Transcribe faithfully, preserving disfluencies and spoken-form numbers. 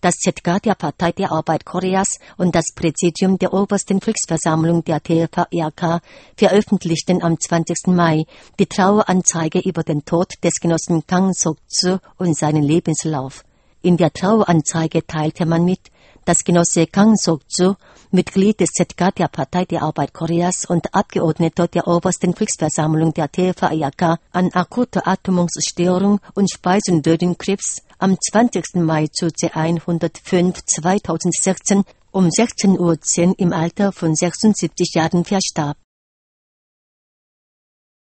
Das Z K der Partei der Arbeit Koreas und das Präsidium der Obersten Volksversammlung der T V R K veröffentlichten am zwanzigsten Mai die Traueranzeige über den Tod des Genossen Kang Sok-ju und seinen Lebenslauf. In der Traueranzeige teilte man mit, dass Genosse Kang Sok-ju, Mitglied des Z K der Partei der Arbeit Koreas und Abgeordneter der Obersten Volksversammlung der T V R K, an akuter Atmungsstörung und Speiseröhrenkrebs am zwanzigsten Mai zu hundertfünf zweitausendsechzehn um sechzehn Uhr zehn im Alter von sechsundsiebzig Jahren verstarb.